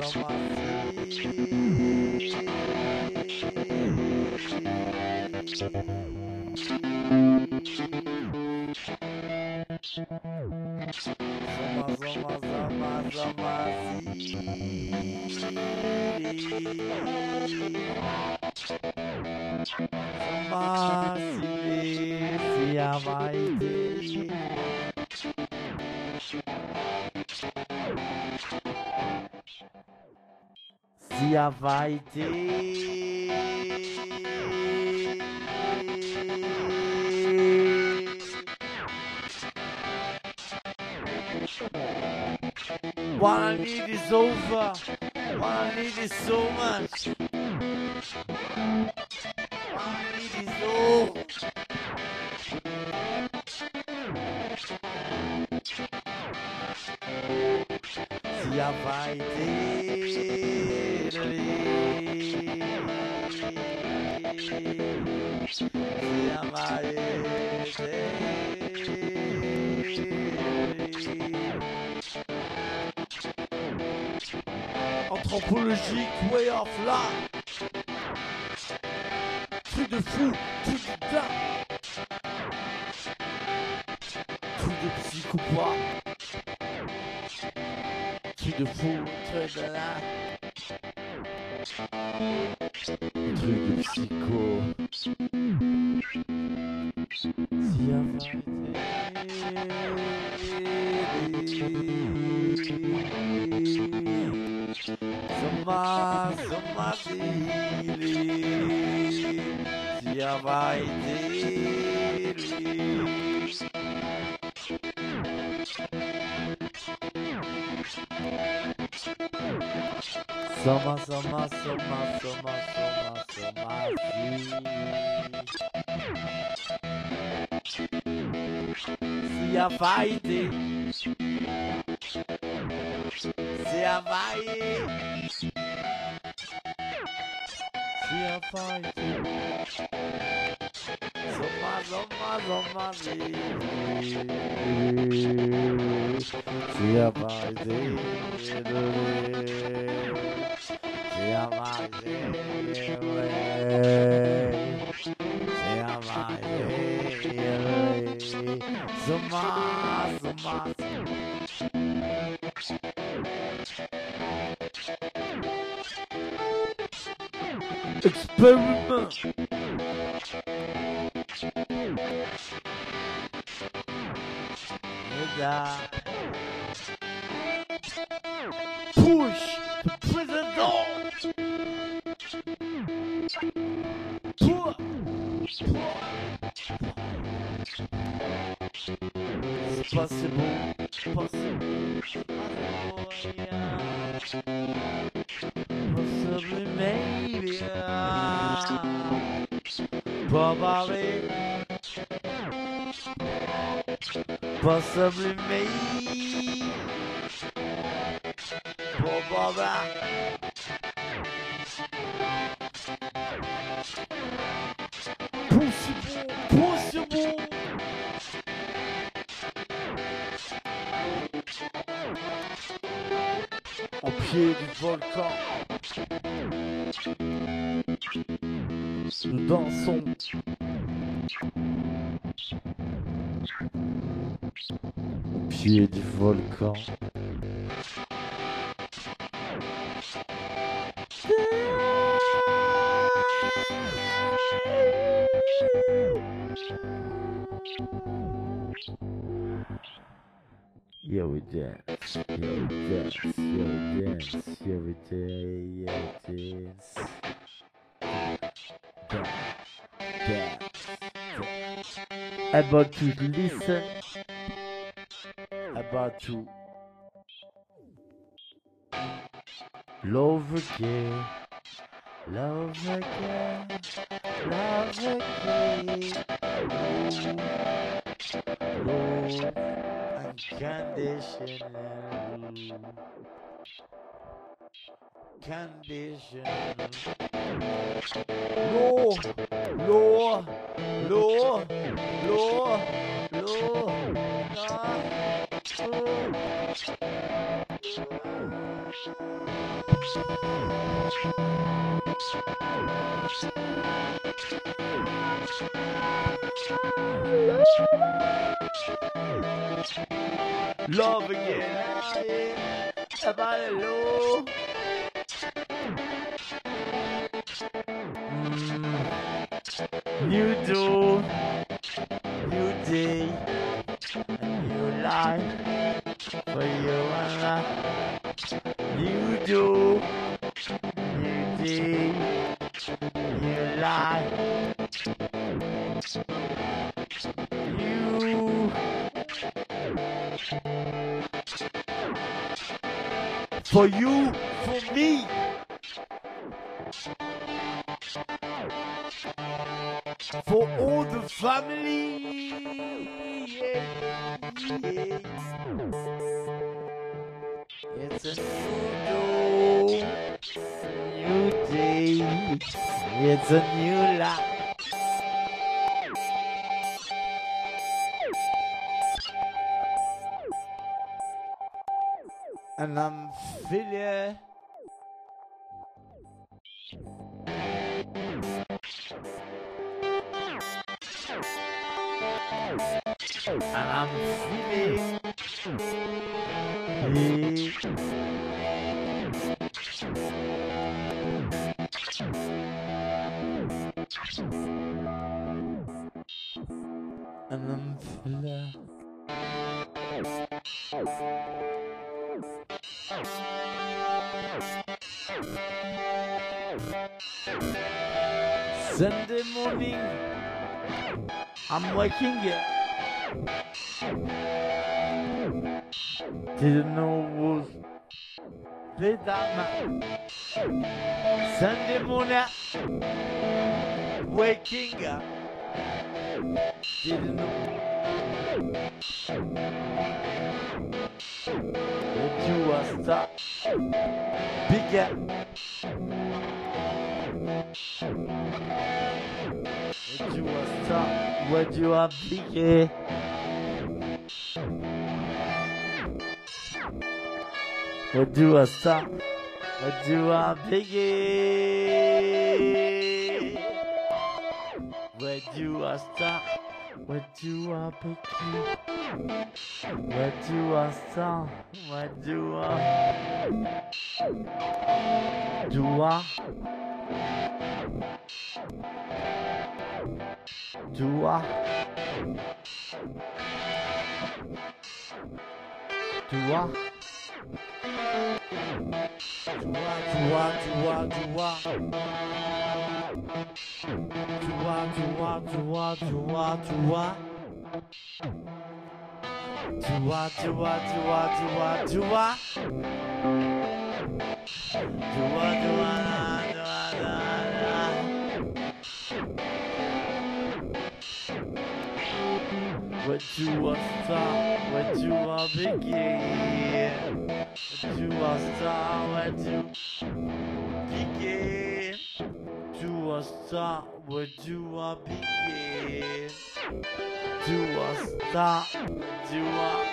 Sia vai te. What I need is over. What I need is so much. What I need is over. Sia vai te. Sia vai te. Anthropologique, way of life. Truc de fou, truc de dingue. Truc de psychopathe. Truc de fou, truc de là. Truc de psycho. Si vai Soma, soma, soma, soma, soma, soma, se vai ter, se vai ter, soma, soma, soma, se vai ter. Experiment. Push the prison door. It's possible, possibly, maybe, probably, possibly, maybe, probably. Possible. Au pied du volcan, nous dansons. Au pied du volcan. Yeah, we dance, yeah, we dance, yeah, we dance, yeah, we dance, dance. About to listen, about to love again, love again, love again, love unconditional, low. Love again. Ah, yeah. About hello. New dawn, new day, a new life for you and I. New dawn, new day, new life. You for you, for me. For all the family, yeah, yeah. It's a new day, it's a new life. And I'm feeling, and I'm feeling, and I'm feeling. Sunday morning, I'm waking up. Didn't know it was late that night. Sunday morning, waking up. Didn't know that you were stuck. Bigger. That you were stuck. What you are bigger. What you are stuck. What you are bigger. What you are stuck. What you are bigger. What you are stuck. What you are. You are. You are. You are. What you are star, what you are begin. What you are star, what you begin. You are star, what you are begin. You are star, what you are.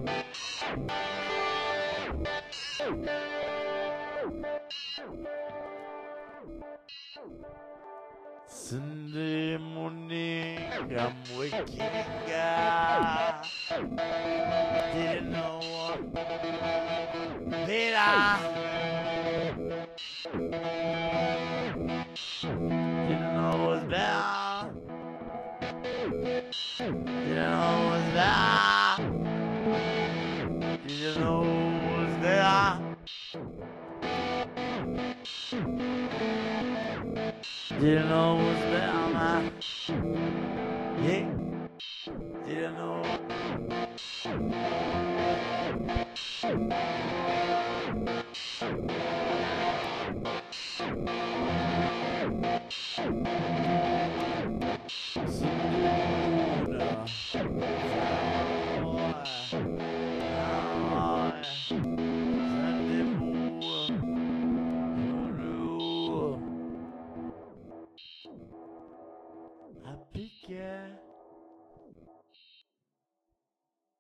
Sunday morning, I'm waking up. Didn't know what better. Didn't know what was better. Didn't know what was better. Didn't know what was better. Didn't know what was better, man. Yeah. Didn't know.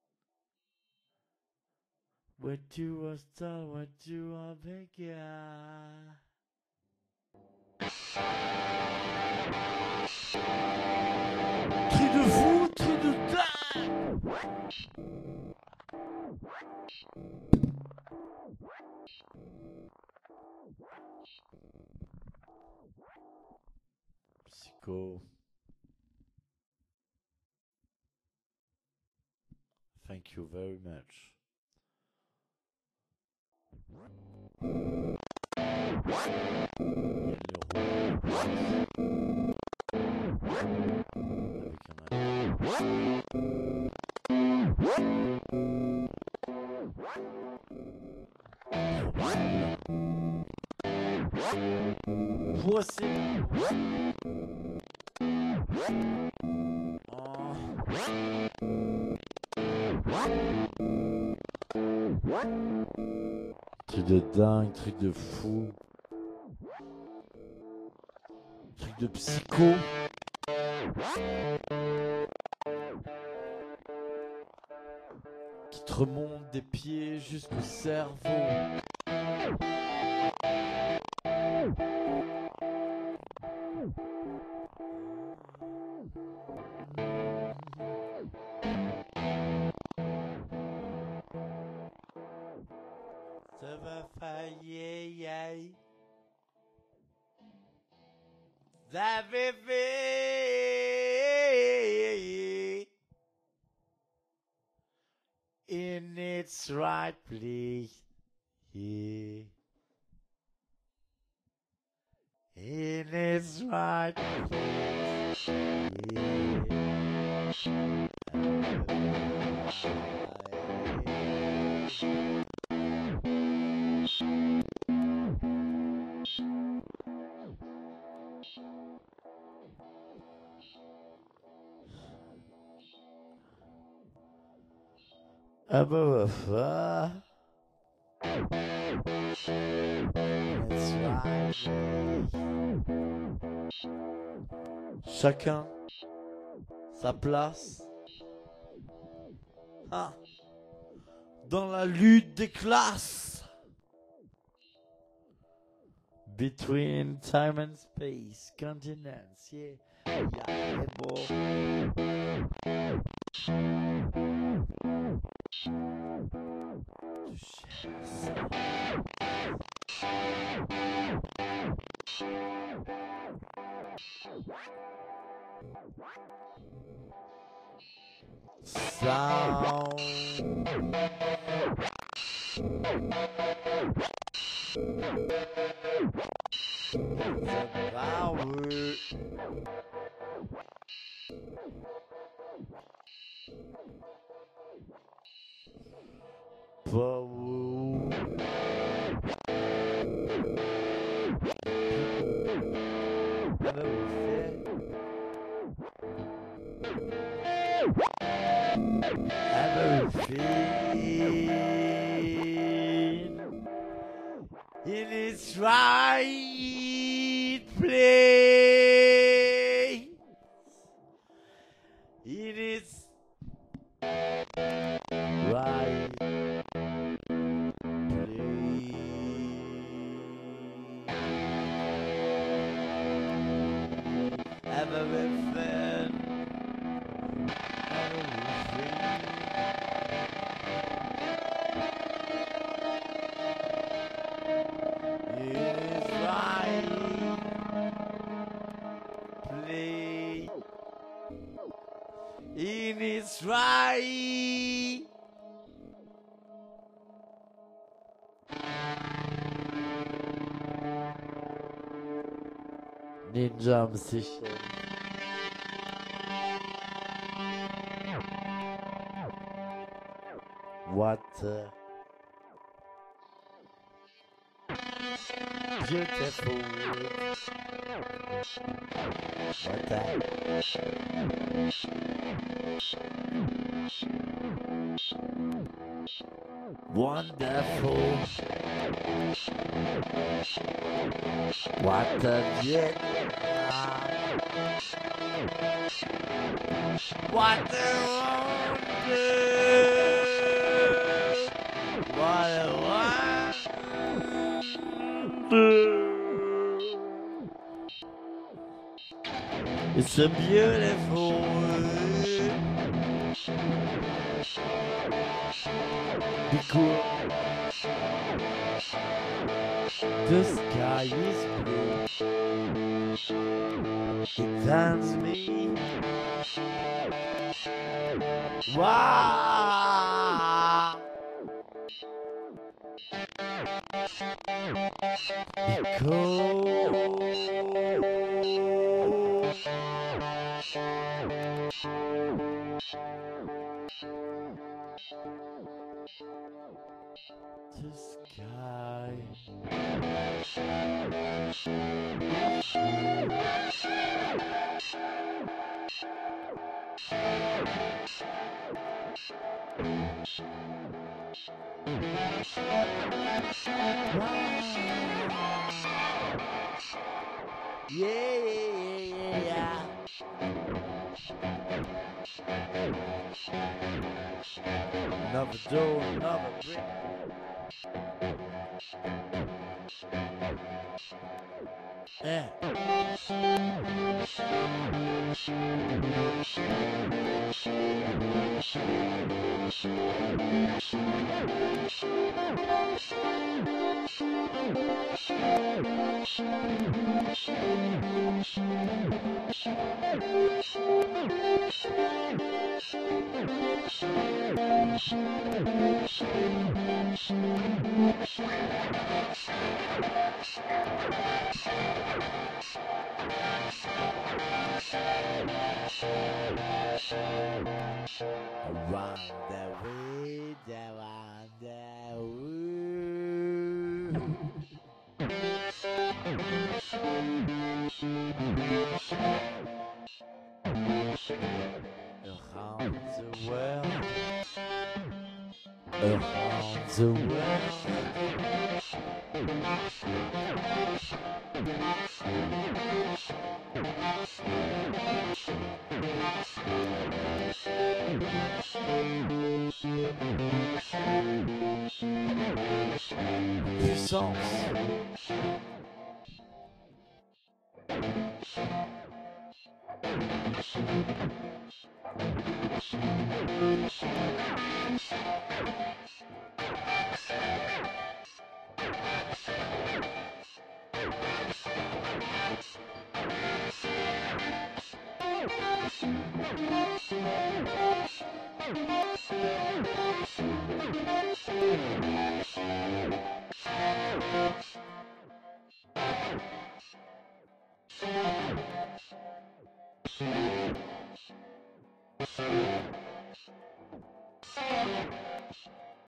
What you are star, what you are bigger. Psycho. Thank you very much. Truc de dingue, truc de fou. Truc de psycho. Qui te remonte des pieds jusqu'au cerveau. Ça va faillir. Ça va faillir. In its right place. Yeah. In its right place. Chacun sa place dans la lutte des classes. Between time and space, continents, yeah, yeah, boy. Sound. The power. Everything in its right place. In its right place. Everything. In its right. Ninja musician. What beautiful. What wonderful. What a jet. What a wonder. What a wonder. It's a beautiful world. Be cool. The sky is blue. It turns me. Wow. The sky. Yeah. Another door, another brick. Yeah. Around the way, around the around the world, around the world. Puissance.